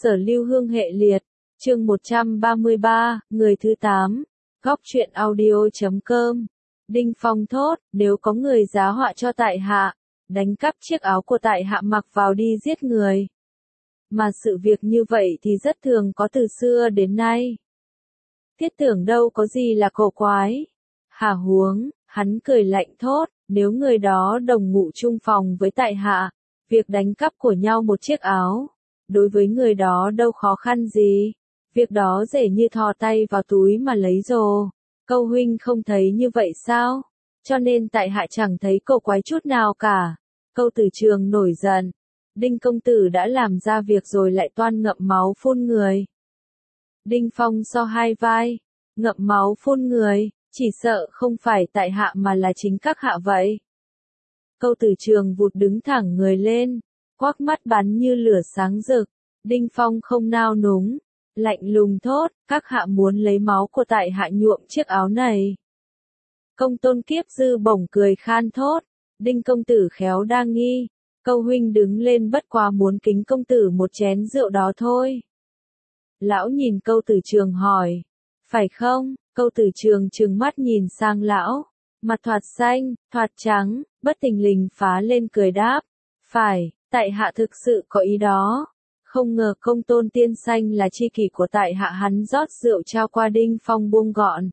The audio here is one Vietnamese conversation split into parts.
Sở Lưu Hương hệ liệt, chương 133, người thứ 8, góc truyện audio.com. Đinh Phong thốt, nếu có người giá họa cho tại hạ, đánh cắp chiếc áo của tại hạ mặc vào đi giết người. Mà sự việc như vậy thì rất thường có từ xưa đến nay. Thiết tưởng đâu có gì là cổ quái. Hả huống, hắn cười lạnh thốt, nếu người đó đồng ngụ chung phòng với tại hạ, việc đánh cắp của nhau một chiếc áo, đối với người đó đâu khó khăn gì, việc đó dễ như thò tay vào túi mà lấy rồ. Câu huynh không thấy như vậy sao? Cho nên tại hạ chẳng thấy cổ quái chút nào cả. Câu Tử Trường nổi giận. Đinh công tử đã làm ra việc rồi lại toan ngậm máu phun người. Đinh Phong so hai vai, ngậm máu phun người, chỉ sợ không phải tại hạ mà là chính các hạ vậy. Câu Tử Trường vụt đứng thẳng người lên, quắc mắt bắn như lửa sáng rực. Đinh Phong không nao núng, lạnh lùng thốt, các hạ muốn lấy máu của tại hạ nhuộm chiếc áo này. Công Tôn Kiếp Dư bỗng cười khan thốt, Đinh công tử khéo đa nghi, câu huynh đứng lên bất quá muốn kính công tử một chén rượu đó thôi. Lão nhìn Câu Tử Trường hỏi, phải không? Câu Tử Trường trừng mắt nhìn sang lão, mặt thoạt xanh, thoạt trắng, bất thình lình phá lên cười đáp, phải, tại hạ thực sự có ý đó. Không ngờ Công Tôn tiên xanh là tri kỷ của tại hạ. Hắn rót rượu trao qua Đinh Phong buông gọn.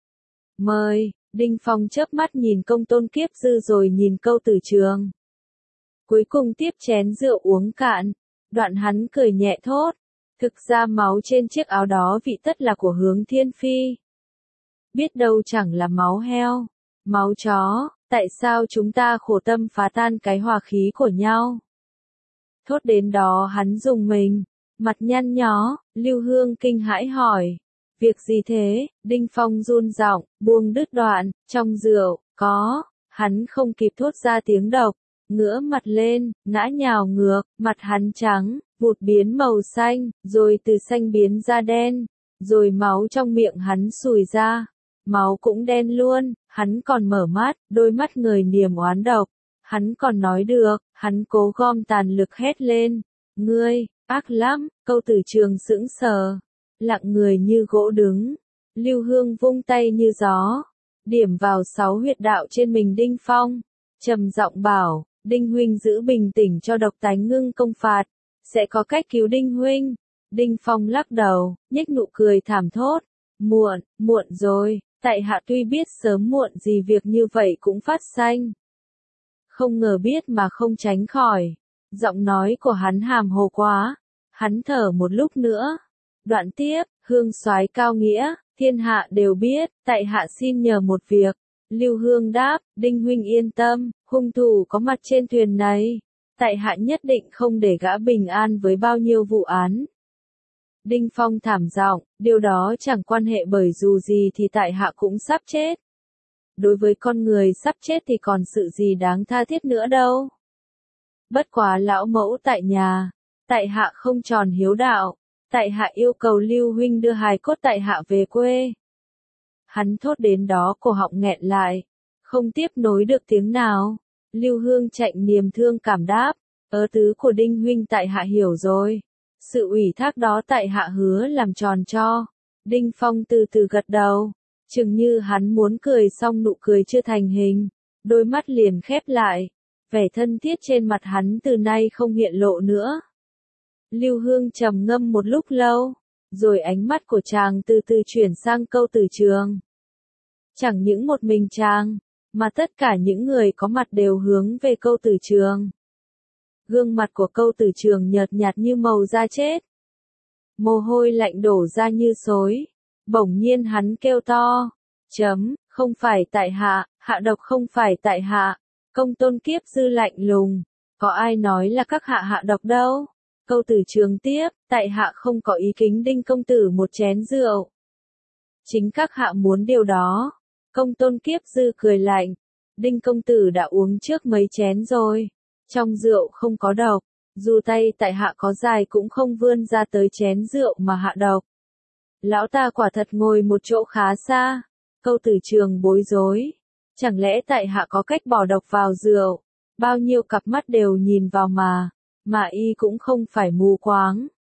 Mời. Đinh Phong chớp mắt nhìn Công Tôn Kiếp Dư rồi nhìn Câu Tử Trường. Cuối cùng tiếp chén rượu uống cạn, đoạn hắn cười nhẹ thốt, thực ra máu trên chiếc áo đó vị tất là của Hướng Thiên Phi. Biết đâu chẳng là máu heo, máu chó, tại sao chúng ta khổ tâm phá tan cái hòa khí của nhau? Thốt đến đó hắn rùng mình, mặt nhăn nhó. Lưu Hương kinh hãi hỏi, việc gì thế? Đinh Phong run giọng, buông đứt đoạn, trong rượu, có. Hắn không kịp thốt ra tiếng độc, ngửa mặt lên, ngã nhào ngược, mặt hắn trắng, vụt biến màu xanh, rồi từ xanh biến ra đen, rồi máu trong miệng hắn sùi ra, máu cũng đen luôn. Hắn còn mở mắt, đôi mắt người niềm oán độc. Hắn còn nói được, hắn cố gom tàn lực hét lên, ngươi, ác lắm. Câu Tử Trường sững sờ, lặng người như gỗ đứng. Lưu Hương vung tay như gió, điểm vào 6 huyệt đạo trên mình Đinh Phong, trầm giọng bảo, Đinh huynh giữ bình tĩnh cho Độc Tánh ngưng công phạt, sẽ có cách cứu Đinh huynh. Đinh Phong lắc đầu, nhếch nụ cười thảm thốt, muộn rồi, tại hạ tuy biết sớm muộn gì việc như vậy cũng phát sanh. Không ngờ biết mà không tránh khỏi. Giọng nói của hắn hàm hồ quá. Hắn thở một lúc nữa. Đoạn tiếp, Hương soái cao nghĩa, thiên hạ đều biết, tại hạ xin nhờ một việc. Lưu Hương đáp, Đinh huynh yên tâm, hung thủ có mặt trên thuyền này. Tại hạ nhất định không để gã bình an với bao nhiêu vụ án. Đinh Phong thảm giọng, điều đó chẳng quan hệ bởi dù gì thì tại hạ cũng sắp chết. Đối với con người sắp chết thì còn sự gì đáng tha thiết nữa đâu. Bất quá lão mẫu tại nhà, tại hạ không tròn hiếu đạo, tại hạ yêu cầu Lưu huynh đưa hài cốt tại hạ về quê. Hắn thốt đến đó cổ họng nghẹn lại, không tiếp nối được tiếng nào. Lưu Hương chạy niềm thương cảm đáp, tứ của Đinh huynh tại hạ hiểu rồi. Sự ủy thác đó tại hạ hứa làm tròn cho. Đinh Phong từ từ gật đầu. Chừng như hắn muốn cười xong nụ cười chưa thành hình, đôi mắt liền khép lại, vẻ thân thiết trên mặt hắn từ nay không hiện lộ nữa. Lưu Hương trầm ngâm một lúc lâu, rồi ánh mắt của chàng từ từ chuyển sang Câu Tử Trường. Chẳng những một mình chàng, mà tất cả những người có mặt đều hướng về Câu Tử Trường. Gương mặt của Câu Tử Trường nhợt nhạt như màu da chết. Mồ hôi lạnh đổ ra như xối. Bỗng nhiên hắn kêu to, không phải tại hạ, hạ độc không phải tại hạ. Công Tôn Kiếp Dư lạnh lùng, có ai nói là các hạ hạ độc đâu. Câu Tử Trường tiếp, tại hạ không có ý kính Đinh công tử một chén rượu. Chính các hạ muốn điều đó. Công Tôn Kiếp Dư cười lạnh, Đinh công tử đã uống trước mấy chén rồi, trong rượu không có độc, dù tay tại hạ có dài cũng không vươn ra tới chén rượu mà hạ độc. Lão ta quả thật ngồi một chỗ khá xa. Câu Tử Trường bối rối. Chẳng lẽ tại hạ có cách bỏ độc vào rượu? Bao nhiêu cặp mắt đều nhìn vào mà y cũng không phải mù quáng.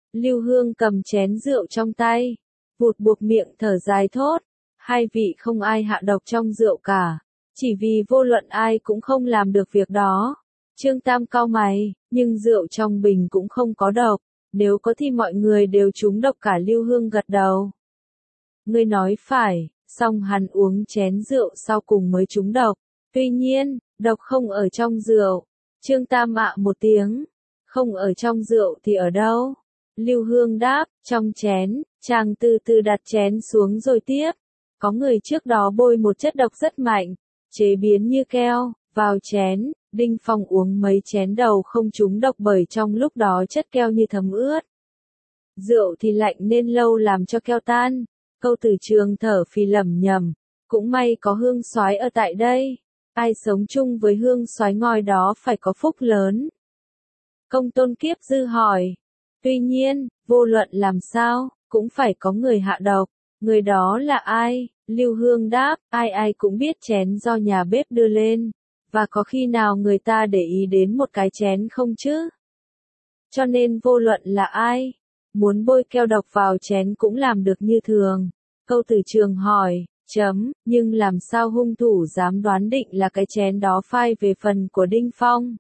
Lưu Hương cầm chén rượu trong tay, vụt buộc miệng thở dài thốt, hai vị không ai hạ độc trong rượu cả, chỉ vì vô luận ai cũng không làm được việc đó. Trương Tam cau mày, nhưng rượu trong bình cũng không có độc, nếu có thì mọi người đều trúng độc cả. Lưu Hương gật đầu. Ngươi nói phải, xong hắn uống chén rượu sau cùng mới trúng độc. Tuy nhiên, độc không ở trong rượu. Trương Tam ạ một tiếng, không ở trong rượu thì ở đâu? Lưu Hương đáp, trong chén. Chàng từ từ đặt chén xuống rồi tiếp. Có người trước đó bôi một chất độc rất mạnh, chế biến như keo, vào chén. Đinh Phong uống mấy chén đầu không trúng độc bởi trong lúc đó chất keo như thấm ướt. Rượu thì lạnh nên lâu làm cho keo tan. Câu Tử Trường thở phì lẩm nhẩm, cũng may có Hương soái ở tại đây. Ai sống chung với Hương soái ngôi đó phải có phúc lớn. Công Tôn Kiếp Dư hỏi. Tuy nhiên, vô luận làm sao, cũng phải có người hạ độc. Người đó là ai? Lưu Hương đáp, ai ai cũng biết chén do nhà bếp đưa lên. Và có khi nào người ta để ý đến một cái chén không chứ? Cho nên vô luận là ai, muốn bôi keo độc vào chén cũng làm được như thường. Câu Tử Trường hỏi, nhưng làm sao hung thủ dám đoán định là cái chén đó phai về phần của Đinh Phong?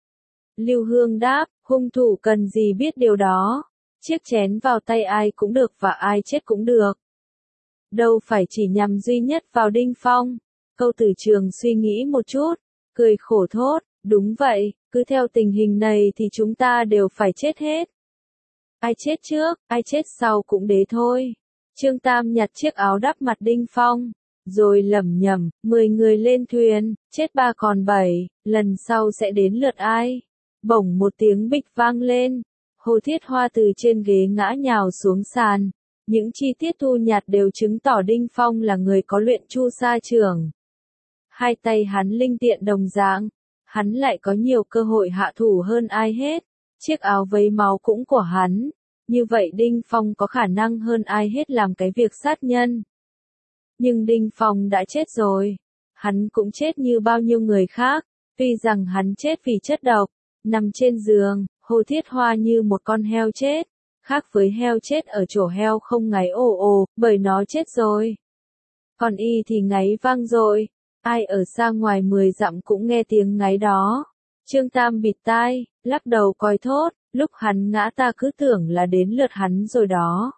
Lưu Hương đáp, hung thủ cần gì biết điều đó? Chiếc chén vào tay ai cũng được và ai chết cũng được. Đâu phải chỉ nhằm duy nhất vào Đinh Phong. Câu Tử Trường suy nghĩ một chút, cười khổ thốt, đúng vậy, cứ theo tình hình này thì chúng ta đều phải chết hết. Ai chết trước, ai chết sau cũng đế thôi. Trương Tam nhặt chiếc áo đắp mặt Đinh Phong, rồi lẩm nhẩm, 10 người lên thuyền, chết 3 còn 7, lần sau sẽ đến lượt ai. Bỗng một tiếng bịch vang lên, Hồ Thiết Hoa từ trên ghế ngã nhào xuống sàn. Những chi tiết thu nhặt đều chứng tỏ Đinh Phong là người có luyện chu sa trưởng. Hai tay hắn linh tiện đồng dạng, hắn lại có nhiều cơ hội hạ thủ hơn ai hết. Chiếc áo vấy máu cũng của hắn. Như vậy Đinh Phong có khả năng hơn ai hết làm cái việc sát nhân. Nhưng Đinh Phong đã chết rồi. Hắn cũng chết như bao nhiêu người khác. Tuy rằng hắn chết vì chất độc, nằm trên giường, Hồ Thiết Hoa như một con heo chết. Khác với heo chết ở chỗ heo không ngáy ồ ồ, bởi nó chết rồi. Còn y thì ngáy vang dội. Ai ở xa ngoài 10 dặm cũng nghe tiếng ngáy đó. Trương Tam bịt tai, lắc đầu coi thốt, lúc hắn ngã ta cứ tưởng là đến lượt hắn rồi đó.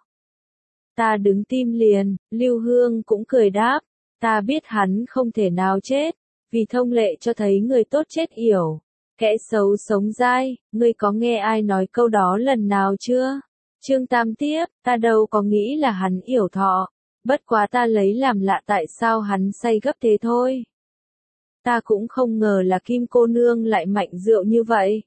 Ta đứng tim liền, Lưu Hương cũng cười đáp, ta biết hắn không thể nào chết, vì thông lệ cho thấy người tốt chết yểu, kẻ xấu sống dai, ngươi có nghe ai nói câu đó lần nào chưa? Trương Tam tiếp, ta đâu có nghĩ là hắn yểu thọ, bất quá ta lấy làm lạ tại sao hắn say gấp thế thôi. Ta cũng không ngờ là Kim cô nương lại mạnh rượu như vậy.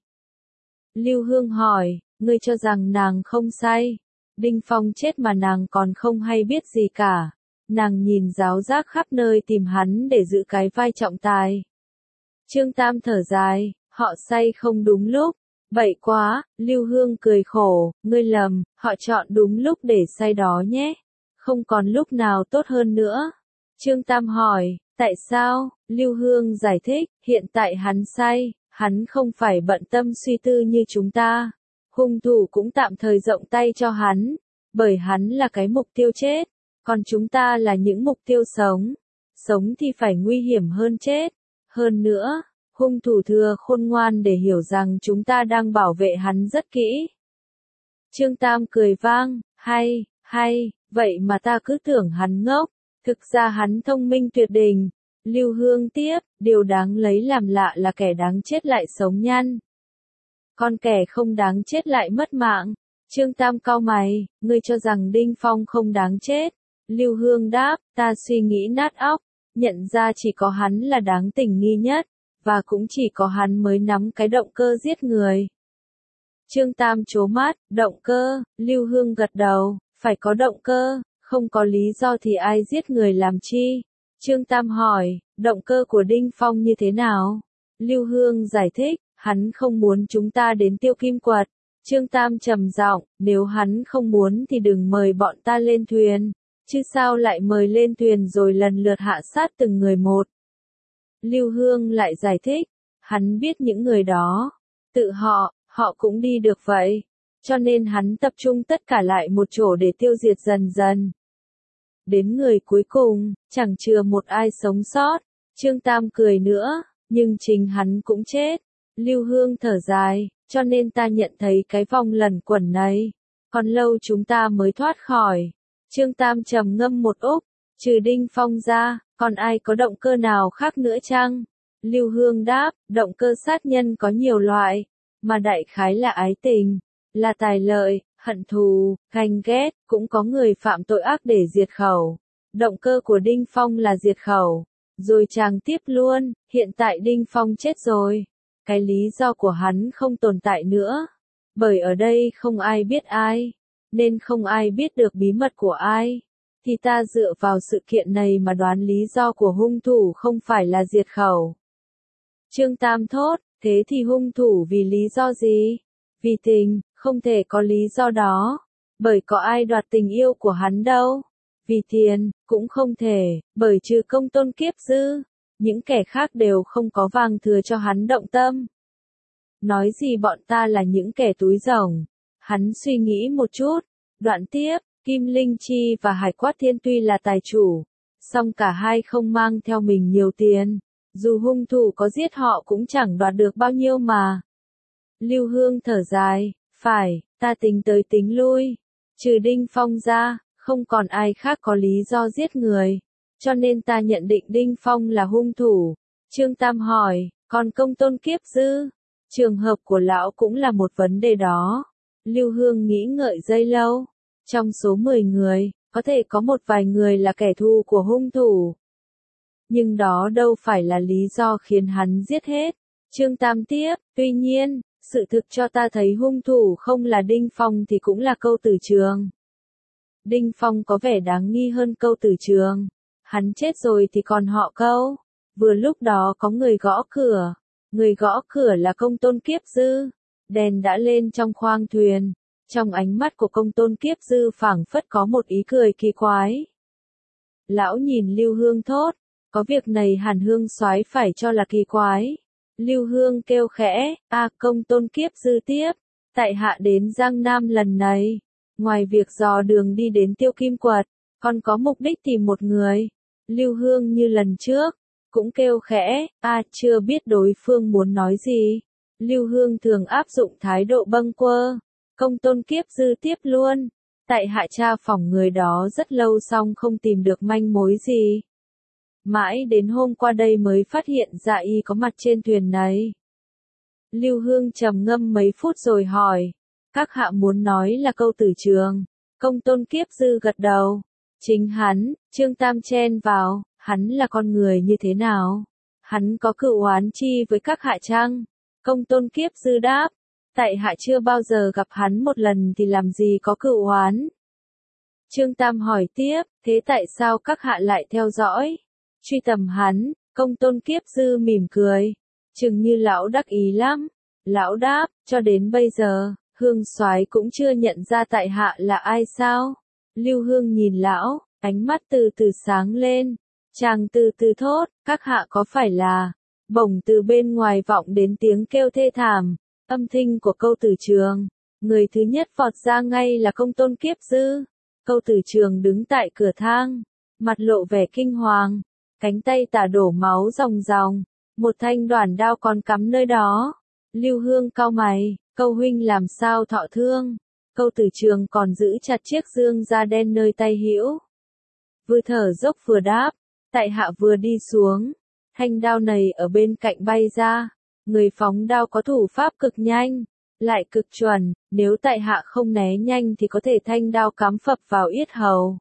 Lưu Hương hỏi, ngươi cho rằng nàng không say. Đinh Phong chết mà nàng còn không hay biết gì cả. Nàng nhìn giáo giác khắp nơi tìm hắn để giữ cái vai trọng tài. Trương Tam thở dài, họ say không đúng lúc. Bậy quá, Lưu Hương cười khổ, ngươi lầm, họ chọn đúng lúc để say đó nhé. Không còn lúc nào tốt hơn nữa. Trương Tam hỏi, tại sao? Lưu Hương giải thích, hiện tại hắn say, hắn không phải bận tâm suy tư như chúng ta. Hung thủ cũng tạm thời rộng tay cho hắn, bởi hắn là cái mục tiêu chết, còn chúng ta là những mục tiêu sống. Sống thì phải nguy hiểm hơn chết. Hơn nữa, hung thủ thừa khôn ngoan để hiểu rằng chúng ta đang bảo vệ hắn rất kỹ. Trương Tam cười vang, hay, vậy mà ta cứ tưởng hắn ngốc, thực ra hắn thông minh tuyệt đỉnh. Lưu Hương tiếp, điều đáng lấy làm lạ là kẻ đáng chết lại sống nhăn. Còn kẻ không đáng chết lại mất mạng. Trương Tam cau mày, ngươi cho rằng Đinh Phong không đáng chết. Lưu Hương đáp, ta suy nghĩ nát óc, nhận ra chỉ có hắn là đáng tình nghi nhất, và cũng chỉ có hắn mới nắm cái động cơ giết người. Trương Tam trố mắt, động cơ, Lưu Hương gật đầu, phải có động cơ, không có lý do thì ai giết người làm chi. Trương Tam hỏi, động cơ của Đinh Phong như thế nào? Lưu Hương giải thích, hắn không muốn chúng ta đến Tiêu Kim Quật. Trương Tam trầm giọng, nếu hắn không muốn thì đừng mời bọn ta lên thuyền, chứ sao lại mời lên thuyền rồi lần lượt hạ sát từng người một. Lưu Hương lại giải thích, hắn biết những người đó, tự họ cũng đi được vậy. cho nên hắn tập trung tất cả lại một chỗ để tiêu diệt dần dần. Đến người cuối cùng, chẳng chừa một ai sống sót. Trương Tam cười nữa, nhưng chính hắn cũng chết. Lưu Hương thở dài, cho nên ta nhận thấy cái vòng luẩn quẩn này, còn lâu chúng ta mới thoát khỏi. Trương Tam trầm ngâm một úc, trừ Đinh Phong ra, còn ai có động cơ nào khác nữa chăng? Lưu Hương đáp, động cơ sát nhân có nhiều loại, mà đại khái là ái tình, là tài lợi, hận thù, ganh ghét, cũng có người phạm tội ác để diệt khẩu. Động cơ của Đinh Phong là diệt khẩu. Rồi chàng tiếp luôn, hiện tại Đinh Phong chết rồi. Cái lý do của hắn không tồn tại nữa. Bởi ở đây không ai biết ai, nên không ai biết được bí mật của ai. Thì ta dựa vào sự kiện này mà đoán lý do của hung thủ không phải là diệt khẩu. Trương Tam thốt, thế thì hung thủ vì lý do gì? Vì tình, không thể có lý do đó. Bởi có ai đoạt tình yêu của hắn đâu. Vì tiền, cũng không thể, bởi trừ Công Tôn Kiếp Dư, những kẻ khác đều không có vàng thừa cho hắn động tâm. Nói gì bọn ta là những kẻ túi rồng. Hắn suy nghĩ một chút, đoạn tiếp, Kim Linh Chi và Hải Quát Thiên tuy là tài chủ, song cả hai không mang theo mình nhiều tiền, dù hung thủ có giết họ cũng chẳng đoạt được bao nhiêu mà. Lưu Hương thở dài, phải, ta tính tới tính lui, trừ Đinh Phong ra, không còn ai khác có lý do giết người, cho nên ta nhận định Đinh Phong là hung thủ. Trương Tam hỏi, còn Công Tôn Kiếp Dư? Trường hợp của lão cũng là một vấn đề đó. Lưu Hương nghĩ ngợi giây lâu. Trong số 10 người, có thể có một vài người là kẻ thù của hung thủ. Nhưng đó đâu phải là lý do khiến hắn giết hết. Trương Tam tiếp, tuy nhiên, sự thực cho ta thấy hung thủ không là Đinh Phong thì cũng là Câu Tử Trường. Đinh Phong có vẻ đáng nghi hơn Câu Tử Trường. Hắn chết rồi thì còn họ Câu. Vừa lúc đó có người gõ cửa. Người gõ cửa là Công Tôn Kiếp Dư. Đèn đã lên trong khoang thuyền. Trong ánh mắt của Công Tôn Kiếp Dư phảng phất có một ý cười kỳ quái. Lão nhìn Lưu Hương thốt, có việc này Hàn Hương soái phải cho là kỳ quái. Lưu Hương kêu khẽ, Công Tôn Kiếp Dư tiếp, tại hạ đến Giang Nam lần này, ngoài việc dò đường đi đến Tiêu Kim Quật, còn có mục đích tìm một người. Lưu Hương như lần trước, cũng kêu khẽ, chưa biết đối phương muốn nói gì. Lưu Hương thường áp dụng thái độ bâng quơ. Công Tôn Kiếp Dư tiếp luôn, tại hạ tra phỏng người đó rất lâu xong không tìm được manh mối gì. Mãi đến hôm qua đây mới phát hiện ra y có mặt trên thuyền này. Lưu Hương trầm ngâm mấy phút rồi hỏi, các hạ muốn nói là Câu Tử Trường? Công Tôn Kiếp Dư gật đầu. Chính hắn, Trương Tam chen vào, hắn là con người như thế nào? Hắn có cựu oán chi với các hạ chăng? Công Tôn Kiếp Dư đáp, tại hạ chưa bao giờ gặp hắn một lần thì làm gì có cựu oán. Trương Tam hỏi tiếp, thế tại sao các hạ lại theo dõi, truy tầm hắn? Công Tôn Kiếp Dư mỉm cười, chừng như lão đắc ý lắm. Lão đáp, cho đến bây giờ, Hương soái cũng chưa nhận ra tại hạ là ai sao? Lưu Hương nhìn lão, ánh mắt từ từ sáng lên. Chàng từ từ thốt, các hạ có phải là... Bỗng từ bên ngoài vọng đến tiếng kêu thê thảm, âm thanh của Câu Tử Trường. Người thứ nhất vọt ra ngay là Công Tôn Kiếp Dư. Câu Tử Trường đứng tại cửa thang, mặt lộ vẻ kinh hoàng, cánh tay tả đổ máu ròng ròng, một thanh đoản đao còn cắm nơi đó. Lưu Hương cau mày, Câu huynh làm sao thọ thương? Câu Tử Trường còn giữ chặt chiếc dương da đen nơi tay hữu. Vừa thở dốc vừa đáp, tại hạ vừa đi xuống, thanh đao này ở bên cạnh bay ra. Người phóng đao có thủ pháp cực nhanh, lại cực chuẩn, nếu tại hạ không né nhanh thì có thể thanh đao cắm phập vào yết hầu.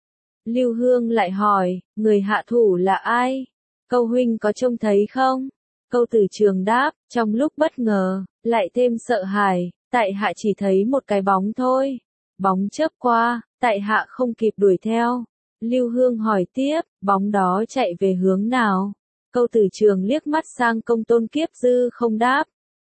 Lưu Hương lại hỏi, người hạ thủ là ai? Câu huynh có trông thấy không? Câu Tử Trường đáp, trong lúc bất ngờ, lại thêm sợ hãi, tại hạ chỉ thấy một cái bóng thôi. Bóng chớp qua, tại hạ không kịp đuổi theo. Lưu Hương hỏi tiếp, bóng đó chạy về hướng nào? Câu Tử Trường liếc mắt sang Công Tôn Kiếp Dư không đáp.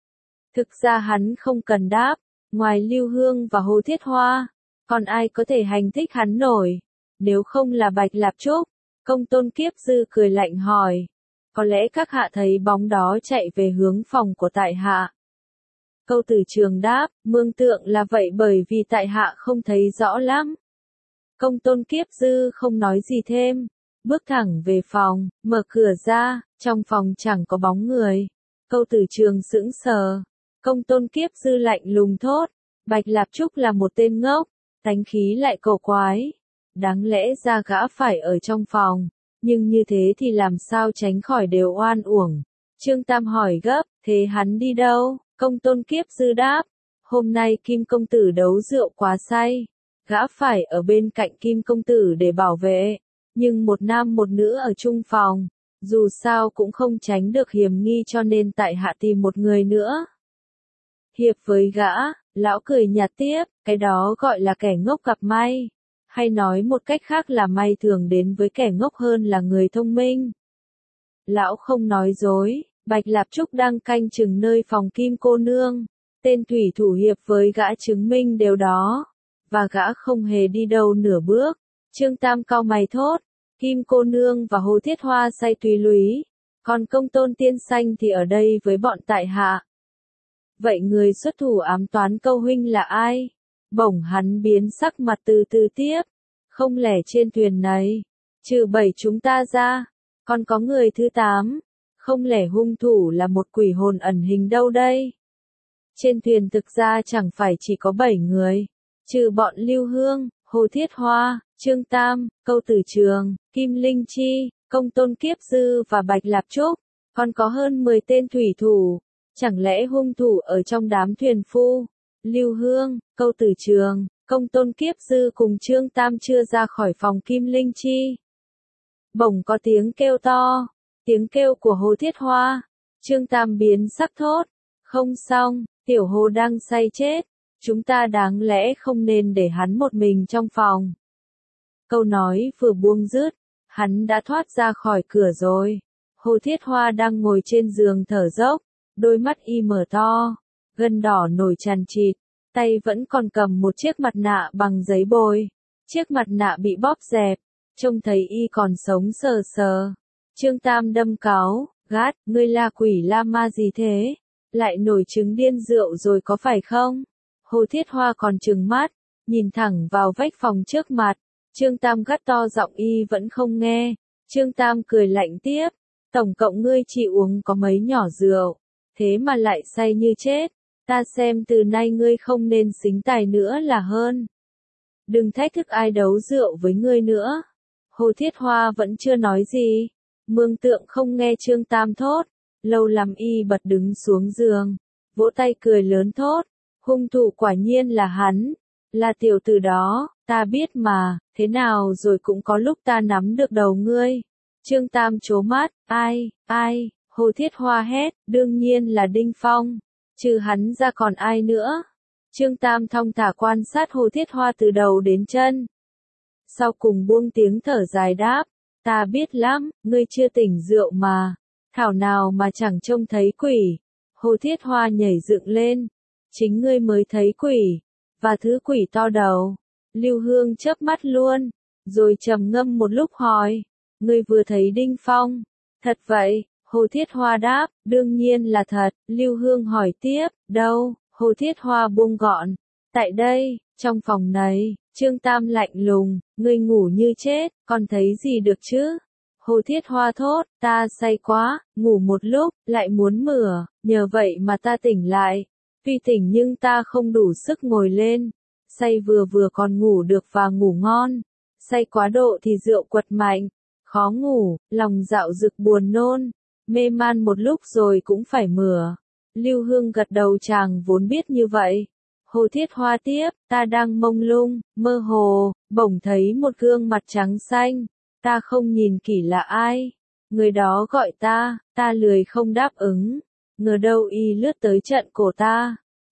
Thực ra hắn không cần đáp, ngoài Lưu Hương và Hồ Thiết Hoa, còn ai có thể hành thích hắn nổi, nếu không là Bạch Lạp Trúc. Công Tôn Kiếp Dư cười lạnh hỏi, có lẽ các hạ thấy bóng đó chạy về hướng phòng của tại hạ. Câu Tử Trường đáp, mương tượng là vậy bởi vì tại hạ không thấy rõ lắm. Công Tôn Kiếp Dư không nói gì thêm, bước thẳng về phòng, mở cửa ra, trong phòng chẳng có bóng người. Câu Tử Trường sững sờ, Công Tôn Kiếp Dư lạnh lùng thốt, Bạch Lạp Trúc là một tên ngốc, tánh khí lại cổ quái. Đáng lẽ ra gã phải ở trong phòng, nhưng như thế thì làm sao tránh khỏi đều oan uổng. Trương Tam hỏi gấp, thế hắn đi đâu? Công Tôn Kiếp Dư đáp, hôm nay Kim Công Tử đấu rượu quá say, gã phải ở bên cạnh Kim Công Tử để bảo vệ, nhưng một nam một nữ ở chung phòng, dù sao cũng không tránh được hiểm nghi cho nên tại hạ tìm một người nữa. Hiệp với gã, lão cười nhạt tiếp, cái đó gọi là kẻ ngốc gặp may, hay nói một cách khác là may thường đến với kẻ ngốc hơn là người thông minh. Lão không nói dối, Bạch Lạp Trúc đang canh chừng nơi phòng Kim cô nương, tên thủy thủ hiệp với gã chứng minh điều đó, và gã không hề đi đâu nửa bước. Trương Tam cau mày thốt, Kim cô nương và Hồ Thiết Hoa say tùy lúy, còn Công Tôn tiên sanh thì ở đây với bọn tại hạ. Vậy người xuất thủ ám toán Câu huynh là ai? Bỗng hắn biến sắc mặt từ từ tiếp, không lẽ trên thuyền này, trừ 7 chúng ta ra, còn có người thứ 8, không lẽ hung thủ là một quỷ hồn ẩn hình đâu đây? Trên thuyền thực ra chẳng phải chỉ có 7 người, trừ bọn Lưu Hương, Hồ Thiết Hoa, Trương Tam, Câu Tử Trường, Kim Linh Chi, Công Tôn Kiếp Dư và Bạch Lạp Trúc, còn có hơn 10 tên thủy thủ. Chẳng lẽ hung thủ ở trong đám thuyền phu? Lưu Hương, Câu Tử Trường, Công Tôn Kiếp Dư cùng Trương Tam chưa ra khỏi phòng Kim Linh Chi. Bỗng có tiếng kêu to, tiếng kêu của Hồ Thiết Hoa. Trương Tam biến sắc thốt, không xong, tiểu Hồ đang say chết, chúng ta đáng lẽ không nên để hắn một mình trong phòng. Câu nói vừa buông dứt, hắn đã thoát ra khỏi cửa rồi. Hồ Thiết Hoa đang ngồi trên giường thở dốc, đôi mắt y mở to, gân đỏ nổi tràn trịt, tay vẫn còn cầm một chiếc mặt nạ bằng giấy bôi. Chiếc mặt nạ bị bóp dẹp, trông thấy y còn sống sờ sờ. Trương Tam đâm cáu, gắt, ngươi là quỷ la ma gì thế? Lại nổi chứng điên rượu rồi có phải không? Hồ Thiết Hoa còn trừng mắt, nhìn thẳng vào vách phòng trước mặt. Trương Tam gắt to giọng y vẫn không nghe. Trương Tam cười lạnh tiếp, tổng cộng ngươi chỉ uống có mấy nhỏ rượu, thế mà lại say như chết. Ta xem từ nay ngươi không nên xính tài nữa là hơn. Đừng thách thức ai đấu rượu với ngươi nữa. Hồ Thiết Hoa vẫn chưa nói gì. Mương Tượng không nghe Trương Tam thốt, lâu lắm y bật đứng xuống giường, vỗ tay cười lớn thốt, hung thủ quả nhiên là hắn, là tiểu tử đó, ta biết mà, thế nào rồi cũng có lúc ta nắm được đầu ngươi. Trương Tam trố mắt, ai, Hồ Thiết Hoa hét, đương nhiên là Đinh Phong, trừ hắn ra còn ai nữa. Trương Tam thong thả quan sát Hồ Thiết Hoa từ đầu đến chân. Sau cùng buông tiếng thở dài đáp, ta biết lắm, ngươi chưa tỉnh rượu mà, thảo nào mà chẳng trông thấy quỷ. Hồ Thiết Hoa nhảy dựng lên, chính ngươi mới thấy quỷ, và thứ quỷ to đầu. Lưu Hương chớp mắt luôn, rồi trầm ngâm một lúc hỏi, ngươi vừa thấy Đinh Phong, thật vậy? Hồ Thiết Hoa đáp, đương nhiên là thật. Lưu Hương hỏi tiếp, đâu? Hồ Thiết Hoa buông gọn, tại đây, trong phòng này. Trương Tam lạnh lùng, ngươi ngủ như chết, còn thấy gì được chứ? Hồ Thiết Hoa thốt, ta say quá, ngủ một lúc, lại muốn mửa, nhờ vậy mà ta tỉnh lại. Tuy tỉnh nhưng ta không đủ sức ngồi lên. Say vừa vừa còn ngủ được và ngủ ngon. Say quá độ thì rượu quật mạnh, khó ngủ, lòng dạo dực buồn nôn. Mê man một lúc rồi cũng phải mửa. Lưu Hương gật đầu, chàng vốn biết như vậy. Hồ Thiết Hoa tiếp, ta đang mông lung, mơ hồ, bỗng thấy một gương mặt trắng xanh. Ta không nhìn kỹ là ai. Người đó gọi ta lười không đáp ứng. Ngờ đâu y lướt tới trận cổ ta.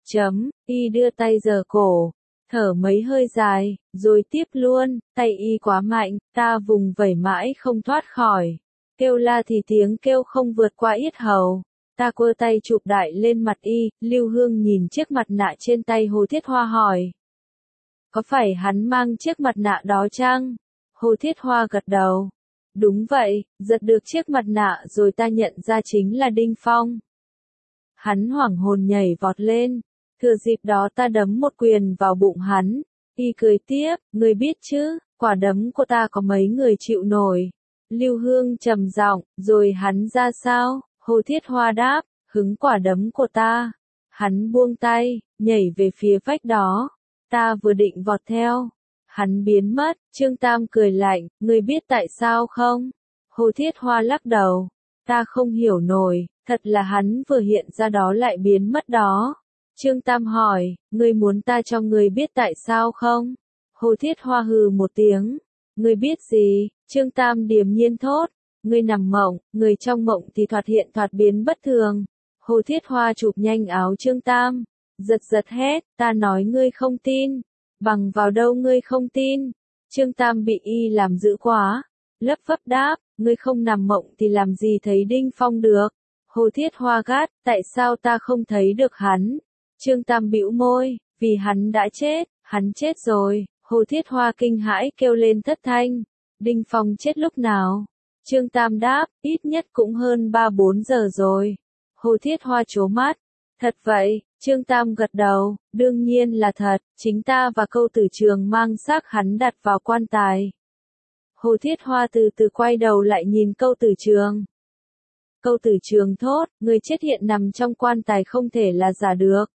Y đưa tay giở cổ, thở mấy hơi dài, rồi tiếp luôn, tay y quá mạnh, ta vùng vẩy mãi không thoát khỏi. Kêu la thì tiếng kêu không vượt qua yết hầu. Ta quơ tay chụp đại lên mặt y. Lưu Hương nhìn chiếc mặt nạ trên tay Hồ Thiết Hoa hỏi, có phải hắn mang chiếc mặt nạ đó chăng? Hồ Thiết Hoa gật đầu. Đúng vậy, giật được chiếc mặt nạ rồi ta nhận ra chính là Đinh Phong. Hắn hoảng hồn nhảy vọt lên, thừa dịp đó ta đấm một quyền vào bụng hắn. Y cười tiếp, ngươi biết chứ, quả đấm của ta có mấy người chịu nổi. Lưu Hương trầm giọng, rồi hắn ra sao? Hồ Thiết Hoa đáp, hứng quả đấm của ta. Hắn buông tay, nhảy về phía vách đó. Ta vừa định vọt theo. Hắn biến mất, Trương Tam cười lạnh, ngươi biết tại sao không? Hồ Thiết Hoa lắc đầu. Ta không hiểu nổi, thật là hắn vừa hiện ra đó lại biến mất đó. Trương Tam hỏi, ngươi muốn ta cho ngươi biết tại sao không? Hồ Thiết Hoa hừ một tiếng. Ngươi biết gì? Trương Tam điềm nhiên thốt. Ngươi nằm mộng, người trong mộng thì thoạt hiện thoạt biến bất thường. Hồ Thiết Hoa chụp nhanh áo Trương Tam. Giật giật hét, ta nói ngươi không tin. Bằng vào đâu ngươi không tin? Trương Tam bị y làm dữ quá. Lấp phấp đáp, ngươi không nằm mộng thì làm gì thấy Đinh Phong được? Hồ Thiết Hoa gắt, tại sao ta không thấy được hắn? Trương Tam bĩu môi, vì hắn đã chết, hắn chết rồi. Hồ Thiết Hoa kinh hãi kêu lên thất thanh. Đinh Phong chết lúc nào? Trương Tam đáp, ít nhất cũng hơn 3-4 giờ rồi. Hồ Thiết Hoa trố mắt. Thật vậy, Trương Tam gật đầu, đương nhiên là thật, chính ta và Câu Tử Trường mang xác hắn đặt vào quan tài. Hồ Thiết Hoa từ từ quay đầu lại nhìn Câu Tử Trường. Câu Tử Trường thốt, người chết hiện nằm trong quan tài không thể là giả được.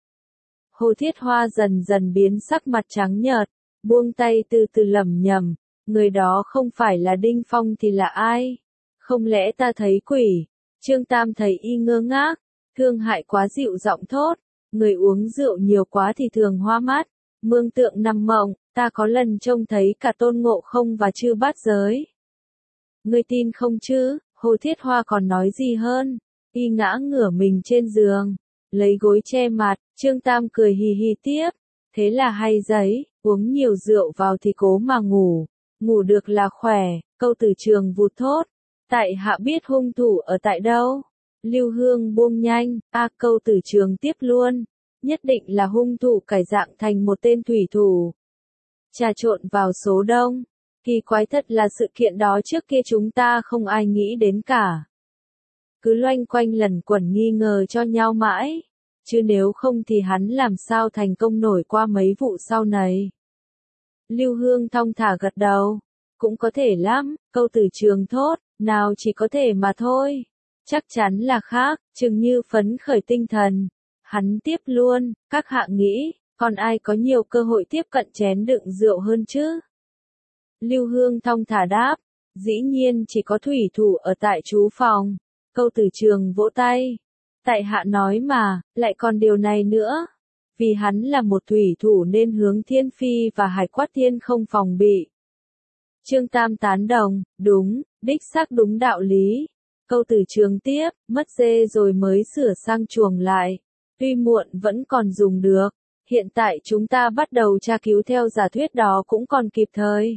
Hồ Thiết Hoa dần dần biến sắc mặt trắng nhợt, buông tay từ từ lẩm nhẩm, người đó không phải là Đinh Phong thì là ai? Không lẽ ta thấy quỷ? Trương Tam thấy y ngơ ngác, thương hại quá dịu giọng thốt, người uống rượu nhiều quá thì thường hoa mắt, mương tượng nằm mộng, ta có lần trông thấy cả Tôn Ngộ Không và Chư Bát Giới. Ngươi tin không chứ? Hồ Thiết Hoa còn nói gì hơn? Y ngã ngửa mình trên giường, lấy gối che mặt, Trương Tam cười hì hì tiếp, thế là hay giấy, uống nhiều rượu vào thì cố mà ngủ được là khỏe. Câu Tử Trường vụt thốt, tại hạ biết hung thủ ở tại đâu. Lưu Hương buông nhanh, Câu Tử Trường tiếp luôn, nhất định là hung thủ cải dạng thành một tên thủy thủ. Trà trộn vào số đông, kỳ quái thật là sự kiện đó trước kia chúng ta không ai nghĩ đến cả. Cứ loanh quanh lẩn quẩn nghi ngờ cho nhau mãi, chứ nếu không thì hắn làm sao thành công nổi qua mấy vụ sau này. Lưu Hương thong thả gật đầu, cũng có thể lắm, Câu Tử Trường thốt, nào chỉ có thể mà thôi. Chắc chắn là khác, chừng như phấn khởi tinh thần. Hắn tiếp luôn, các hạ nghĩ, còn ai có nhiều cơ hội tiếp cận chén đựng rượu hơn chứ? Lưu Hương thong thả đáp, dĩ nhiên chỉ có thủy thủ ở tại trú phòng. Câu Tử Trường vỗ tay. Tại hạ nói mà, lại còn điều này nữa. Vì hắn là một thủy thủ nên hướng Thiên Phi và Hải Quát Thiên không phòng bị. Trương Tam tán đồng, đúng, đích xác đúng đạo lý. Câu Tử Trường tiếp, mất dê rồi mới sửa sang chuồng lại. Tuy muộn vẫn còn dùng được. Hiện tại chúng ta bắt đầu tra cứu theo giả thuyết đó cũng còn kịp thời.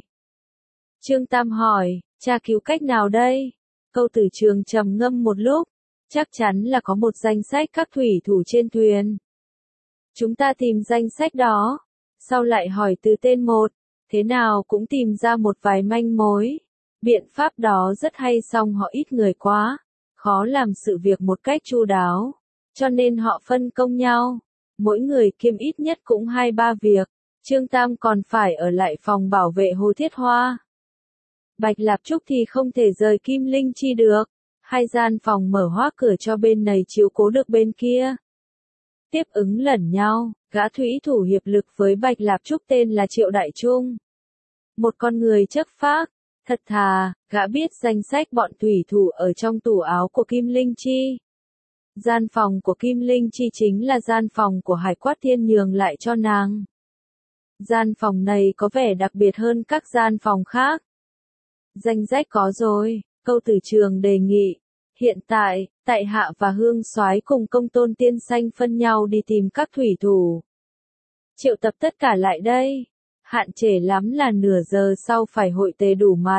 Trương Tam hỏi, tra cứu cách nào đây? Câu Tử Trường trầm ngâm một lúc. Chắc chắn là có một danh sách các thủy thủ trên thuyền. Chúng ta tìm danh sách đó. Sau lại hỏi từ tên một. Thế nào cũng tìm ra một vài manh mối. Biện pháp đó rất hay song họ ít người quá. Khó làm sự việc một cách chu đáo. Cho nên họ phân công nhau. Mỗi người kiêm ít nhất cũng 2-3 việc. Trương Tam còn phải ở lại phòng bảo vệ Hồ Thiết Hoa. Bạch Lạp Trúc thì không thể rời Kim Linh Chi được. 2 gian phòng mở hóa cửa cho bên này chiếu cố được bên kia. Tiếp ứng lẫn nhau, gã thủy thủ hiệp lực với Bạch Lạp Trúc tên là Triệu Đại Trung. Một con người chất phác, thật thà, gã biết danh sách bọn thủy thủ ở trong tủ áo của Kim Linh Chi. Gian phòng của Kim Linh Chi chính là gian phòng của Hải Quát Thiên nhường lại cho nàng. Gian phòng này có vẻ đặc biệt hơn các gian phòng khác. Danh sách có rồi, Câu Tử Trường đề nghị. Hiện tại, tại hạ và Hương Soái cùng Công Tôn Tiên Xanh phân nhau đi tìm các thủy thủ. Triệu tập tất cả lại đây. Hạn trễ lắm là nửa giờ sau phải hội tề đủ mặt.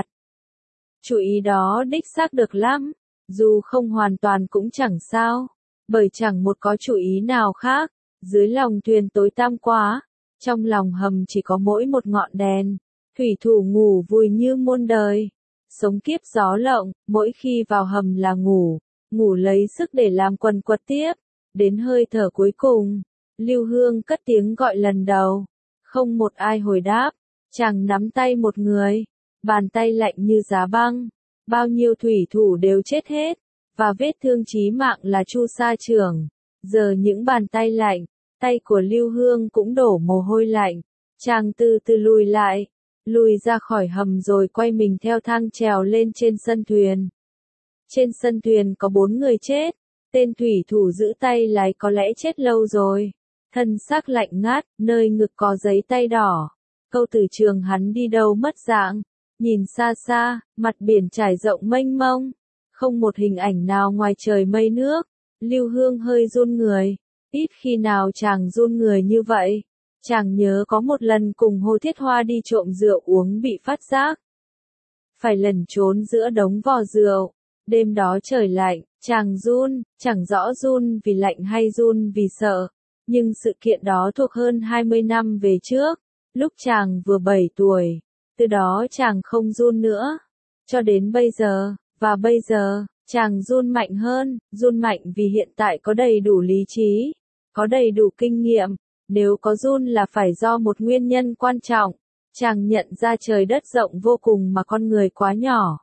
Chú ý đó đích xác được lắm. Dù không hoàn toàn cũng chẳng sao. Bởi chẳng một có chủ ý nào khác. Dưới lòng thuyền tối tăm quá. Trong lòng hầm chỉ có mỗi một ngọn đèn. Thủy thủ ngủ vùi như muôn đời. Sống kiếp gió lộng, mỗi khi vào hầm là ngủ lấy sức để làm quần quật tiếp. Đến hơi thở cuối cùng, Lưu Hương cất tiếng gọi lần đầu. Không một ai hồi đáp. Chàng nắm tay một người. Bàn tay lạnh như giá băng. Bao nhiêu thủy thủ đều chết hết. Và vết thương chí mạng là Chu Sa Trưởng. Giờ những bàn tay lạnh, tay của Lưu Hương cũng đổ mồ hôi lạnh. Chàng từ từ lùi lại. Lùi ra khỏi hầm rồi quay mình theo thang trèo lên trên sân thuyền. Trên sân thuyền có 4 người chết. Tên thủy thủ giữ tay lái có lẽ chết lâu rồi. Thân xác lạnh ngắt, nơi ngực có giấy tay đỏ. Câu Tử Trường hắn đi đâu mất dạng. Nhìn xa xa, mặt biển trải rộng mênh mông. Không một hình ảnh nào ngoài trời mây nước. Lưu Hương hơi run người. Ít khi nào chàng run người như vậy. Chàng nhớ có một lần cùng Hồ Thiết Hoa đi trộm rượu uống bị phát giác. Phải lẩn trốn giữa đống vò rượu. Đêm đó trời lạnh, chàng run, chẳng rõ run vì lạnh hay run vì sợ. Nhưng sự kiện đó thuộc hơn 20 năm về trước, lúc chàng vừa 7 tuổi. Từ đó chàng không run nữa. Cho đến bây giờ, và bây giờ, chàng run mạnh hơn, run mạnh vì hiện tại có đầy đủ lý trí, có đầy đủ kinh nghiệm. Nếu có run là phải do một nguyên nhân quan trọng. Chàng nhận ra trời đất rộng vô cùng mà con người quá nhỏ.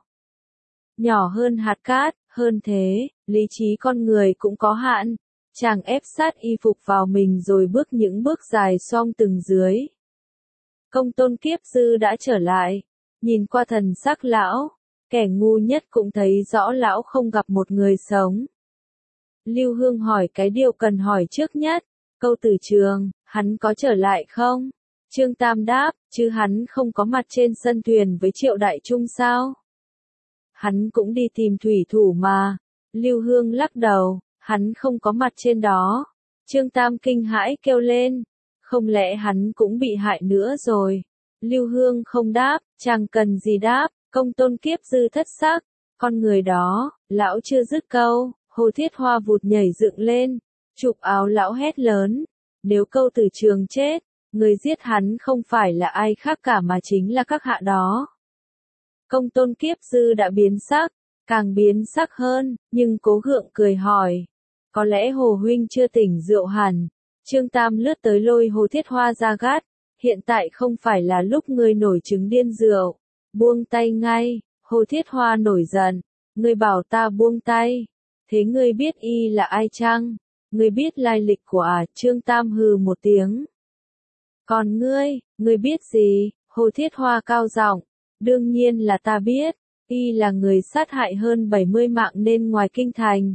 Nhỏ hơn hạt cát, hơn thế, lý trí con người cũng có hạn. Chàng ép sát y phục vào mình rồi bước những bước dài xoong từng dưới. Công Tôn Kiếp Dư đã trở lại. Nhìn qua thần sắc lão, kẻ ngu nhất cũng thấy rõ lão không gặp một người sống. Lưu Hương hỏi cái điều cần hỏi trước nhất. Câu Tử Trường, hắn có trở lại không? Trương Tam đáp, chứ hắn không có mặt trên sân thuyền với Triệu Đại Trung sao? Hắn cũng đi tìm thủy thủ mà. Lưu Hương lắc đầu, hắn không có mặt trên đó. Trương Tam kinh hãi kêu lên. Không lẽ hắn cũng bị hại nữa rồi? Lưu Hương không đáp, chẳng cần gì đáp. Công Tôn Kiếp Dư thất sắc. Con người đó, lão chưa dứt câu, Hồ Thiết Hoa vụt nhảy dựng lên. Chụp áo lão hét lớn. Nếu Câu Tử Trường chết, người giết hắn không phải là ai khác cả mà chính là các hạ đó. Công Tôn Kiếp Dư đã biến sắc, càng biến sắc hơn, nhưng cố gượng cười hỏi. Có lẽ Hồ huynh chưa tỉnh rượu hẳn. Trương Tam lướt tới lôi Hồ Thiết Hoa ra gắt. Hiện tại không phải là lúc ngươi nổi chứng điên rượu. Buông tay ngay. Hồ Thiết Hoa nổi giận. Ngươi bảo ta buông tay. Thế ngươi biết y là ai chăng? Ngươi biết lai lịch của Trương Tam hừ một tiếng. Còn ngươi biết gì? Hồ Thiết Hoa cao giọng. Đương nhiên là ta biết. Y là người sát hại hơn 70 mạng nên ngoài kinh thành.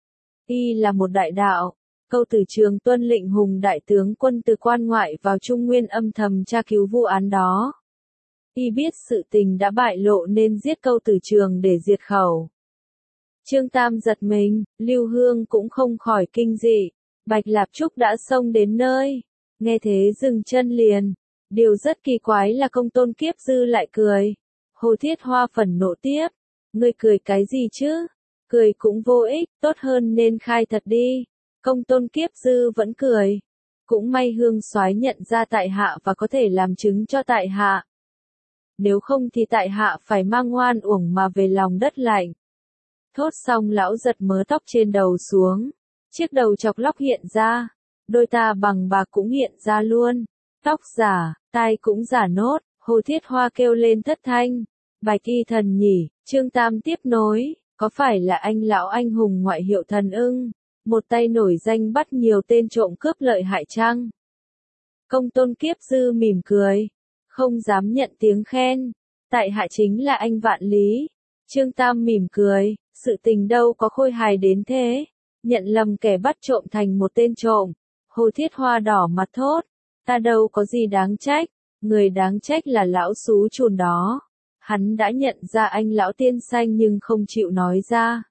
Y là một đại đạo. Câu Tử Trường tuân lệnh Hùng đại tướng quân từ quan ngoại vào Trung Nguyên âm thầm tra cứu vụ án đó. Y biết sự tình đã bại lộ nên giết Câu Tử Trường để diệt khẩu. Trương Tam giật mình, Lưu Hương cũng không khỏi kinh dị. Bạch Lạp Trúc đã xông đến nơi. Nghe thế dừng chân liền. Điều rất kỳ quái là Công Tôn Kiếp Dư lại cười. Hồ Thiết Hoa phẫn nộ tiếp. Ngươi cười cái gì chứ? Cười cũng vô ích, tốt hơn nên khai thật đi. Công Tôn Kiếp Dư vẫn cười. Cũng may Hương Soái nhận ra tại hạ và có thể làm chứng cho tại hạ. Nếu không thì tại hạ phải mang oan uổng mà về lòng đất lạnh. Thốt xong lão giật mớ tóc trên đầu xuống. Chiếc đầu chọc lóc hiện ra. Đôi ta bằng bạc cũng hiện ra luôn. Tóc giả, tai cũng giả nốt. Hồ Thiết Hoa kêu lên thất thanh. Bạch y thần nhỉ? Trương Tam tiếp nối. Có phải là anh lão anh hùng ngoại hiệu Thần Ưng? Một tay nổi danh bắt nhiều tên trộm cướp lợi hại chăng? Công Tôn Kiếp Dư mỉm cười. Không dám nhận tiếng khen. Tại hạ chính là anh Vạn Lý. Trương Tam mỉm cười. Sự tình đâu có khôi hài đến thế. Nhận lầm kẻ bắt trộm thành một tên trộm. Hồ Thiết Hoa đỏ mặt thốt. Ta đâu có gì đáng trách. Người đáng trách là lão xú chùn đó. Hắn đã nhận ra anh lão tiên xanh nhưng không chịu nói ra.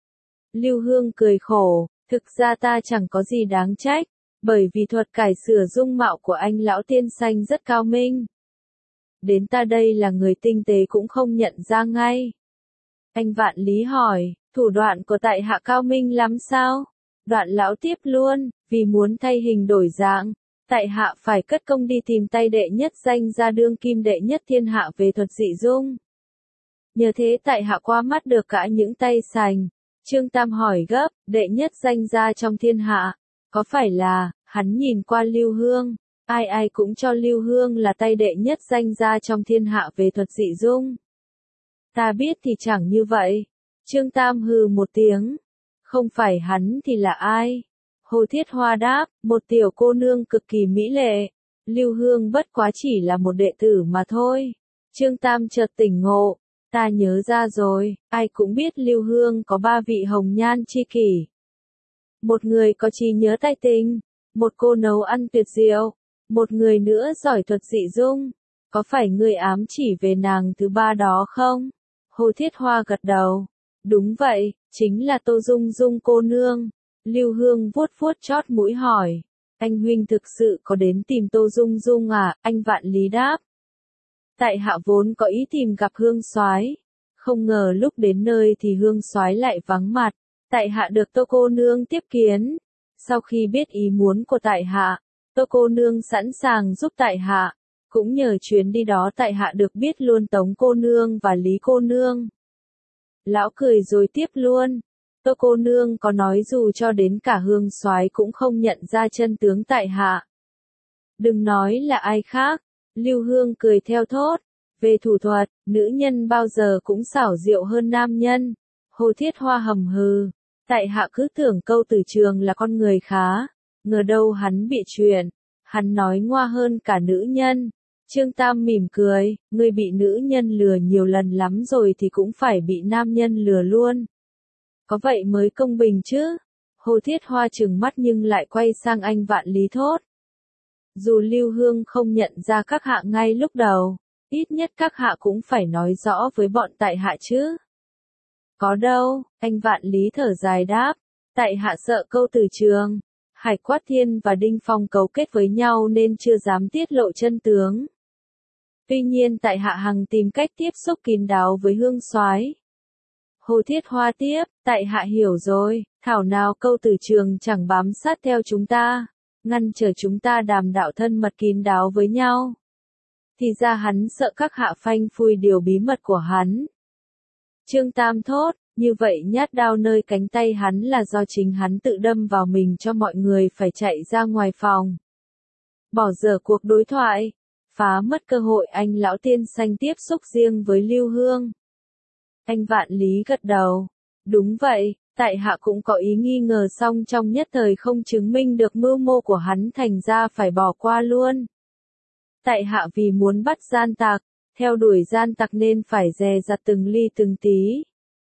Lưu Hương cười khổ. Thực ra ta chẳng có gì đáng trách. Bởi vì thuật cải sửa dung mạo của anh lão tiên xanh rất cao minh. Đến ta đây là người tinh tế cũng không nhận ra ngay. Anh Vạn Lý hỏi, thủ đoạn của tại hạ cao minh lắm sao? Đoạn lão tiếp luôn, vì muốn thay hình đổi dạng, tại hạ phải cất công đi tìm tay đệ nhất danh ra đương kim đệ nhất thiên hạ về thuật dị dung. Nhờ thế tại hạ qua mắt được cả những tay sành. Trương Tam hỏi gấp, đệ nhất danh gia trong thiên hạ, có phải là, hắn nhìn qua Lưu Hương, ai ai cũng cho Lưu Hương là tay đệ nhất danh gia trong thiên hạ về thuật dị dung. Ta biết thì chẳng như vậy. Trương Tam hừ một tiếng, không phải hắn thì là ai? Hồ Thiết Hoa đáp, một tiểu cô nương cực kỳ mỹ lệ. Lưu Hương bất quá chỉ là một đệ tử mà thôi. Trương Tam chợt tỉnh ngộ, ta nhớ ra rồi, ai cũng biết Lưu Hương có 3 vị hồng nhan chi kỷ. Một người có trí nhớ tài tình, một cô nấu ăn tuyệt diệu, một người nữa giỏi thuật dị dung. Có phải ngươi ám chỉ về nàng thứ 3 đó không? Hồ Thiết Hoa gật đầu. Đúng vậy, chính là Tô Dung Dung cô nương. Lưu Hương vuốt vuốt chót mũi hỏi. Anh huynh thực sự có đến tìm Tô Dung Dung à? Anh Vạn Lý đáp. Tại hạ vốn có ý tìm gặp Hương soái, không ngờ lúc đến nơi thì Hương soái lại vắng mặt. Tại hạ được Tô cô nương tiếp kiến. Sau khi biết ý muốn của tại hạ, Tô cô nương sẵn sàng giúp tại hạ. Cũng nhờ chuyến đi đó tại hạ được biết luôn Tống cô nương và Lý cô nương. Lão cười rồi tiếp luôn. Tô cô nương có nói dù cho đến cả Hương soái cũng không nhận ra chân tướng tại hạ. Đừng nói là ai khác. Lưu Hương cười theo thốt. Về thủ thuật, nữ nhân bao giờ cũng xảo diệu hơn nam nhân. Hồ Thiết Hoa hầm hừ. Tại hạ cứ tưởng Câu Tử Trường là con người khá. Ngờ đâu hắn bị chuyện. Hắn nói ngoa hơn cả nữ nhân. Trương Tam mỉm cười, ngươi bị nữ nhân lừa nhiều lần lắm rồi thì cũng phải bị nam nhân lừa luôn. Có vậy mới công bình chứ. Hồ Thiết Hoa trừng mắt nhưng lại quay sang anh Vạn Lý thốt. Dù Lưu Hương không nhận ra các hạ ngay lúc đầu, ít nhất các hạ cũng phải nói rõ với bọn tại hạ chứ. Có đâu, anh Vạn Lý thở dài đáp, tại hạ sợ Câu Tử Trường, Hải Quát Thiên và Đinh Phong cấu kết với nhau nên chưa dám tiết lộ chân tướng. Tuy nhiên tại hạ hằng tìm cách tiếp xúc kín đáo với Hương soái. Hồ Thiết Hoa tiếp, tại hạ hiểu rồi, thảo nào Câu Tử Trường chẳng bám sát theo chúng ta, ngăn trở chúng ta đàm đạo thân mật kín đáo với nhau. Thì ra hắn sợ các hạ phanh phui điều bí mật của hắn. Trương Tam thốt, như vậy nhát đao nơi cánh tay hắn là do chính hắn tự đâm vào mình cho mọi người phải chạy ra ngoài phòng. Bỏ dở cuộc đối thoại, phá mất cơ hội anh lão tiên xanh tiếp xúc riêng với Lưu Hương. Anh Vạn Lý gật đầu. Đúng vậy, tại hạ cũng có ý nghi ngờ song trong nhất thời không chứng minh được mưu mô của hắn thành ra phải bỏ qua luôn. Tại hạ vì muốn bắt gian tặc, theo đuổi gian tặc nên phải dè dặt từng ly từng tí.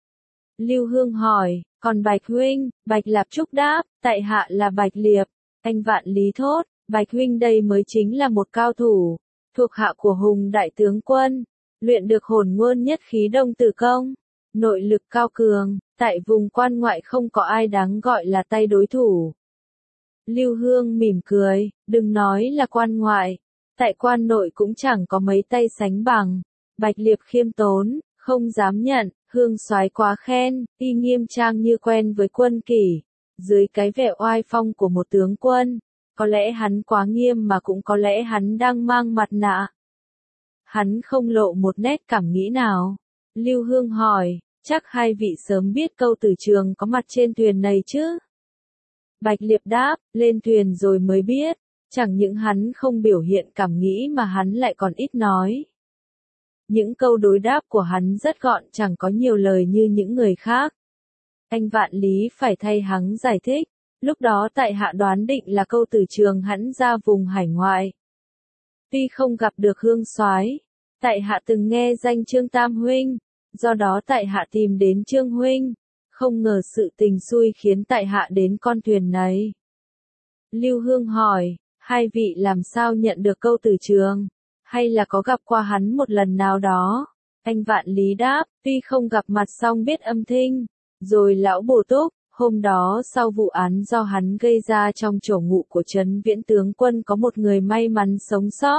Lưu Hương hỏi, còn Bạch huynh? Bạch Lạp Trúc đáp, tại hạ là Bạch Liệp. Anh Vạn Lý thốt, Bạch huynh đây mới chính là một cao thủ, thuộc hạ của Hùng đại tướng quân, luyện được hồn ngôn nhất khí đông tử công, nội lực cao cường, tại vùng quan ngoại không có ai đáng gọi là tay đối thủ. Lưu Hương mỉm cười, đừng nói là quan ngoại, tại quan nội cũng chẳng có mấy tay sánh bằng. Bạch Liệp khiêm tốn, không dám nhận, Hương soái quá khen, y nghiêm trang như quen với quân kỷ, dưới cái vẻ oai phong của một tướng quân, có lẽ hắn quá nghiêm mà cũng có lẽ hắn đang mang mặt nạ. Hắn không lộ một nét cảm nghĩ nào. Lưu Hương hỏi, chắc hai vị sớm biết Câu Tử Trường có mặt trên thuyền này chứ? Bạch Liệp đáp, lên thuyền rồi mới biết, chẳng những hắn không biểu hiện cảm nghĩ mà hắn lại còn ít nói. Những câu đối đáp của hắn rất gọn chẳng có nhiều lời như những người khác. Anh Vạn Lý phải thay hắn giải thích, lúc đó tại hạ đoán định là Câu Tử Trường hẵn ra vùng hải ngoại. Tuy không gặp được Hương soái, tại hạ từng nghe danh Trương Tam huynh, do đó tại hạ tìm đến Trương huynh, không ngờ sự tình xui khiến tại hạ đến con thuyền này. Lưu Hương hỏi, hai vị làm sao nhận được Câu Tử Trường, hay là có gặp qua hắn một lần nào đó? Anh Vạn Lý đáp, tuy không gặp mặt song biết âm thanh. Rồi lão bổ túc, hôm đó sau vụ án do hắn gây ra trong chỗ ngụ của Trấn Viễn tướng quân có một người may mắn sống sót.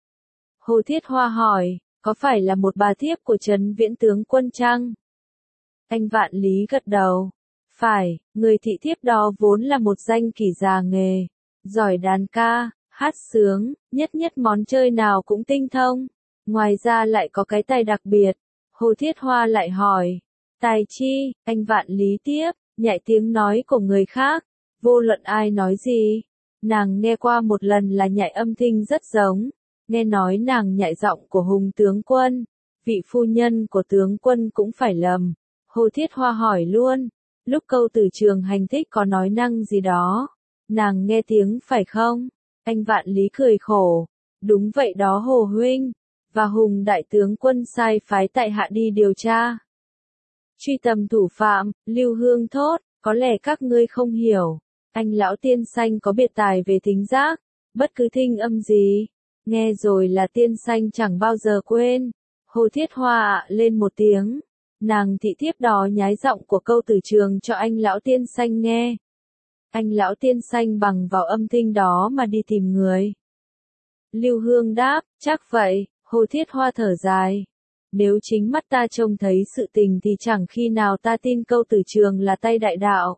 Hồ Thiết Hoa hỏi, có phải là một bà thiếp của Trấn Viễn tướng quân chăng? Anh Vạn Lý gật đầu. Phải, người thị thiếp đó vốn là một danh kỷ già nghề, giỏi đàn ca, hát sướng, nhất nhất món chơi nào cũng tinh thông. Ngoài ra lại có cái tài đặc biệt. Hồ Thiết Hoa lại hỏi, Tài chi, anh Vạn Lý tiếp, nhại tiếng nói của người khác, vô luận ai nói gì. Nàng nghe qua một lần là nhại âm thanh rất giống, nghe nói nàng nhại giọng của Hùng tướng quân, vị phu nhân của tướng quân cũng phải lầm. Hồ Thiết Hoa hỏi luôn, lúc Câu Tử Trường Hành thích có nói năng gì đó, nàng nghe tiếng phải không? Anh Vạn Lý cười khổ, đúng vậy đó Hồ huynh, và Hùng đại tướng quân sai phái tại hạ đi điều tra. Truy tầm thủ phạm, Lưu Hương thốt, có lẽ các ngươi không hiểu, anh lão tiên sanh có biệt tài về thính giác, bất cứ thinh âm gì, nghe rồi là tiên sanh chẳng bao giờ quên. Hồ Thiết Hoa ạ lên một tiếng, nàng thị thiếp đó nhái giọng của Câu Tử Trường cho anh lão tiên sanh nghe. Anh lão tiên sanh bằng vào âm thanh đó mà đi tìm người. Lưu Hương đáp, chắc vậy. Hồ Thiết Hoa thở dài. Nếu chính mắt ta trông thấy sự tình thì chẳng khi nào ta tin Câu Tử Trường là tay đại đạo.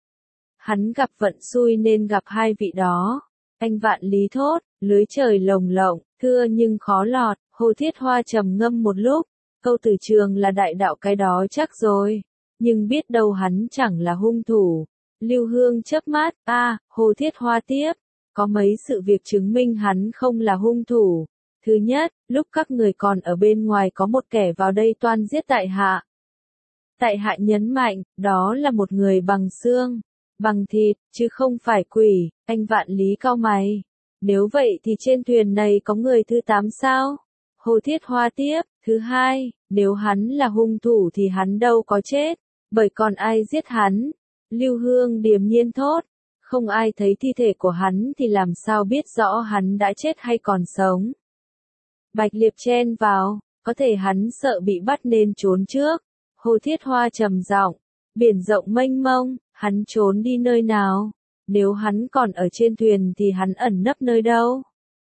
Hắn gặp vận xui nên gặp hai vị đó. Anh Vạn Lý thốt, lưới trời lồng lộng, thưa nhưng khó lọt. Hồ Thiết Hoa trầm ngâm một lúc. Câu Tử Trường là đại đạo cái đó chắc rồi. Nhưng biết đâu hắn chẳng là hung thủ. Lưu Hương chớp mắt, Hồ Thiết Hoa tiếp. Có mấy sự việc chứng minh hắn không là hung thủ. Thứ nhất, lúc các người còn ở bên ngoài có một kẻ vào đây toan giết tại hạ. Tại hạ nhấn mạnh, đó là một người bằng xương, bằng thịt, chứ không phải quỷ. Anh Vạn Lý cau mày. Nếu vậy thì trên thuyền này có người thứ 8 sao? Hồ Thiết Hoa tiếp, thứ hai, nếu hắn là hung thủ thì hắn đâu có chết, bởi còn ai giết hắn? Lưu Hương điềm nhiên thốt, không ai thấy thi thể của hắn thì làm sao biết rõ hắn đã chết hay còn sống. Bạch Liệp chen vào, có thể hắn sợ bị bắt nên trốn trước. Hồ Thiết Hoa trầm giọng, biển rộng mênh mông, hắn trốn đi nơi nào? Nếu hắn còn ở trên thuyền thì hắn ẩn nấp nơi đâu?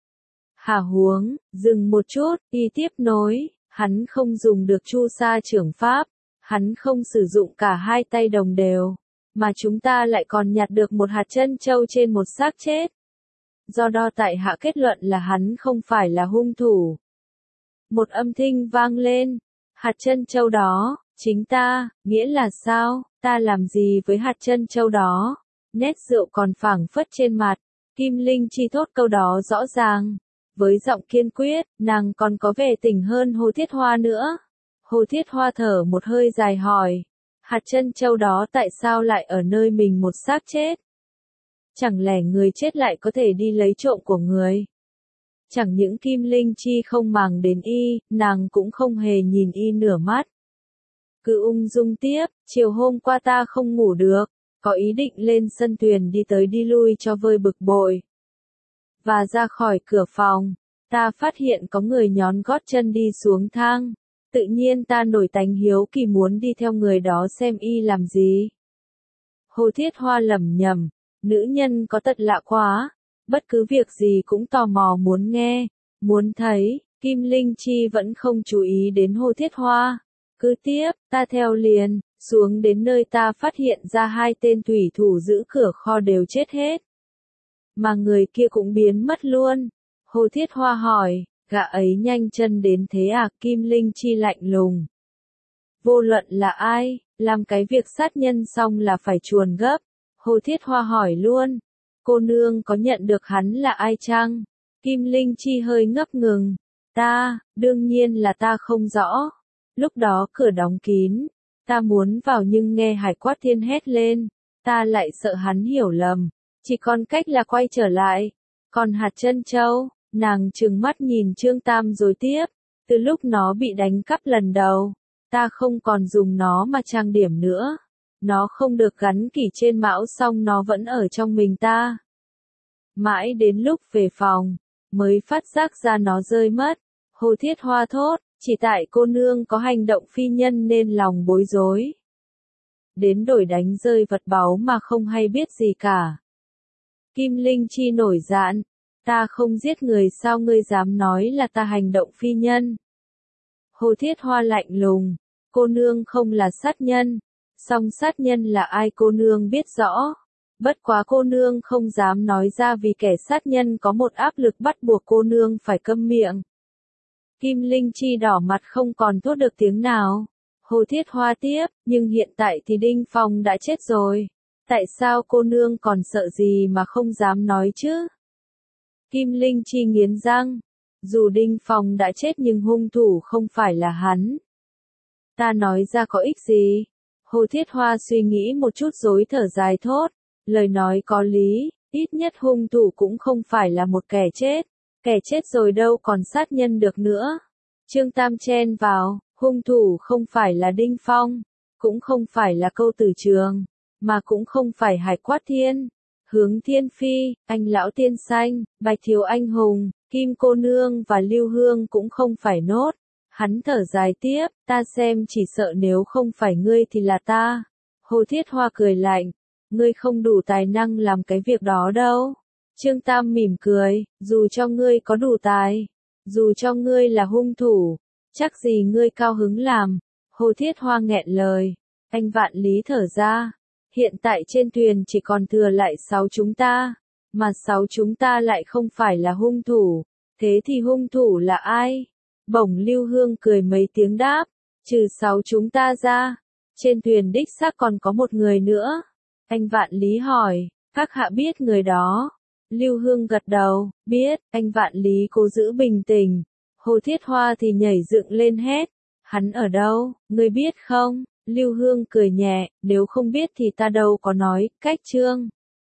Hả huống, dừng một chút, y tiếp nối, hắn không dùng được Chu Sa trưởng pháp, hắn không sử dụng cả hai tay đồng đều, mà chúng ta lại còn nhặt được một hạt chân châu trên một xác chết. Do đó tại hạ kết luận là hắn không phải là hung thủ. Một âm thanh vang lên, hạt chân châu đó, chính ta, nghĩa là sao, ta làm gì với hạt chân châu đó? Nét rượu còn phảng phất trên mặt, Kim Linh Chi thốt câu đó rõ ràng. Với giọng kiên quyết, nàng còn có vẻ tỉnh hơn Hồ Thiết Hoa nữa. Hồ Thiết Hoa thở một hơi dài hỏi, hạt chân châu đó tại sao lại ở nơi mình một xác chết? Chẳng lẽ người chết lại có thể đi lấy trộm của người? Chẳng những Kim Linh Chi không màng đến y, nàng cũng không hề nhìn y nửa mắt. Cứ ung dung tiếp, chiều hôm qua ta không ngủ được, có ý định lên sân thuyền đi tới đi lui cho vơi bực bội. Và ra khỏi cửa phòng, ta phát hiện có người nhón gót chân đi xuống thang. Tự nhiên ta nổi tánh hiếu kỳ muốn đi theo người đó xem y làm gì. Hồ Thiết Hoa lẩm nhẩm, nữ nhân có tật lạ quá, bất cứ việc gì cũng tò mò muốn nghe, muốn thấy. Kim Linh Chi vẫn không chú ý đến Hồ Thiết Hoa. Cứ tiếp, ta theo liền, xuống đến nơi ta phát hiện ra hai tên thủy thủ giữ cửa kho đều chết hết. Mà người kia cũng biến mất luôn. Hồ Thiết Hoa hỏi, gã ấy nhanh chân đến thế à? Kim Linh Chi lạnh lùng. Vô luận là ai, làm cái việc sát nhân xong là phải chuồn gấp. Hồ Thiết Hoa hỏi luôn, cô nương có nhận được hắn là ai chăng? Kim Linh Chi hơi ngập ngừng. Đương nhiên là ta không rõ. Lúc đó cửa đóng kín, ta muốn vào nhưng nghe Hải Quát Thiên hét lên, ta lại sợ hắn hiểu lầm, chỉ còn cách là quay trở lại. Còn hạt chân châu, nàng trừng mắt nhìn Trương Tam rồi tiếp, từ lúc nó bị đánh cắp lần đầu, ta không còn dùng nó mà trang điểm nữa. Nó không được gắn kỷ trên mão xong nó vẫn ở trong mình ta. Mãi đến lúc về phòng, mới phát giác ra nó rơi mất. Hồ Thiết Hoa thốt, chỉ tại cô nương có hành động phi nhân nên lòng bối rối. Đến đổi đánh rơi vật báu mà không hay biết gì cả. Kim Linh Chi nổi giận, ta không giết người sao ngươi dám nói là ta hành động phi nhân? Hồ Thiết Hoa lạnh lùng, cô nương không là sát nhân, song sát nhân là ai cô nương biết rõ. Bất quá cô nương không dám nói ra vì kẻ sát nhân có một áp lực bắt buộc cô nương phải câm miệng. Kim Linh Chi đỏ mặt không còn thốt được tiếng nào. Hồ Thiết Hoa tiếp, nhưng hiện tại thì Đinh Phong đã chết rồi. Tại sao cô nương còn sợ gì mà không dám nói chứ? Kim Linh Chi nghiến răng. Dù Đinh Phong đã chết nhưng hung thủ không phải là hắn. Ta nói ra có ích gì? Hồ Thiết Hoa suy nghĩ một chút rồi thở dài thốt. Lời nói có lý, ít nhất hung thủ cũng không phải là một kẻ chết. Kẻ chết rồi đâu còn sát nhân được nữa. Trương Tam chen vào, hung thủ không phải là Đinh Phong, cũng không phải là Câu Tử Trường, mà cũng không phải Hải Quát Thiên, Hướng Thiên Phi, Anh Lão Tiên Xanh, Bạch Thiếu Anh Hùng, Kim Cô Nương và Lưu Hương cũng không phải nốt. Hắn thở dài tiếp, ta xem chỉ sợ nếu không phải ngươi thì là ta. Hồ Thiết Hoa cười lạnh, ngươi không đủ tài năng làm cái việc đó đâu. Trương Tam mỉm cười, dù cho ngươi có đủ tài, dù cho ngươi là hung thủ, chắc gì ngươi cao hứng làm. Hồ Thiết Hoa nghẹn lời, anh Vạn Lý thở ra, hiện tại trên thuyền chỉ còn thừa lại 6 chúng ta, mà 6 chúng ta lại không phải là hung thủ, thế thì hung thủ là ai? Bổng Lưu Hương cười mấy tiếng đáp, trừ 6 chúng ta ra, trên thuyền đích xác còn có một người nữa. Anh Vạn Lý hỏi, các hạ biết người đó? Lưu Hương gật đầu, biết. Anh Vạn Lý cố giữ bình tĩnh. Hồ Thiết Hoa thì nhảy dựng lên hét, hắn ở đâu, ngươi biết không? Lưu Hương cười nhẹ, nếu không biết thì ta đâu có nói, cách Trương